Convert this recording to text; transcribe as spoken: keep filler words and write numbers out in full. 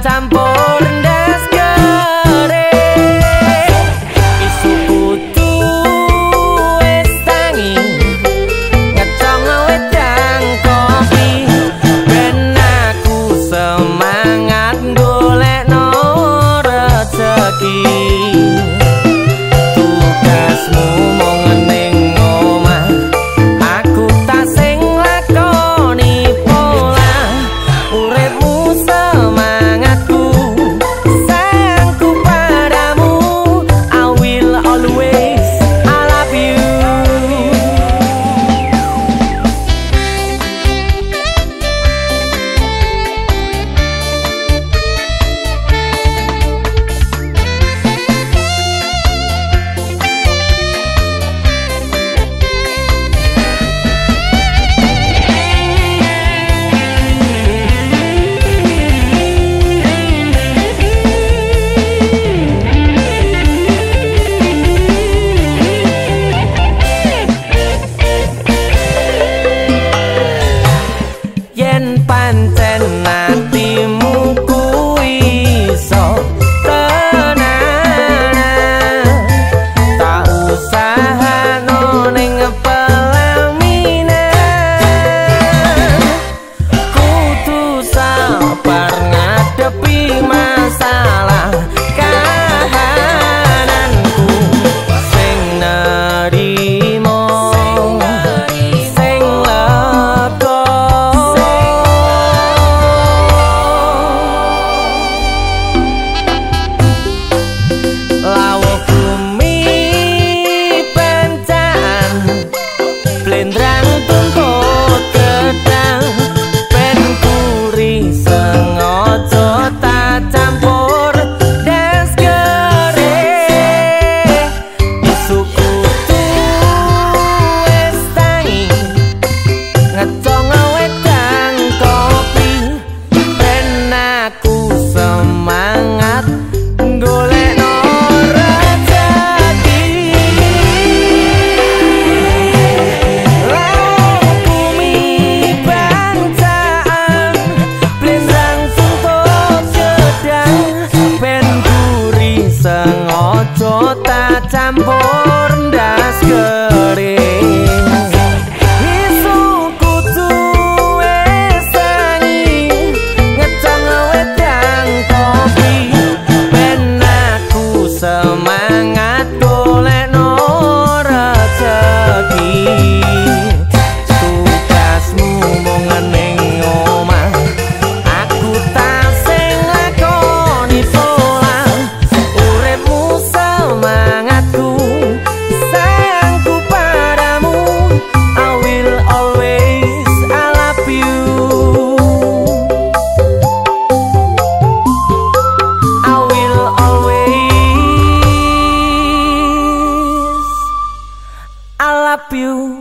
campur ndas kere isu kudu wis tangi ngecong wedang kopi ben aku semangat golekno rezeki tugasmu mung ning omah aku tak sing lakoni pola uripmu semangatku sayangku padamu I will always I love you pancen atimu kuwi iso tenanan tak usahano ning pelaminan kudu sabar ngadepi masalah kahananku sing nerimo sing lega lawuh bumi pencaan blendrang tumpuk gedang ben kuri sengaja tak campur ndas kere isu kudu wis tangi ngecong wedang kopi ben aku semangat golekno sengaja tak campur ndas kering isu kudu wis tangi ngecong wedang kopi ben aku semangat golekno rezeki tugasmu mung ning omah aku tak sing lakoni pola semangatku sayangku padamu I will always I love you I will always I love you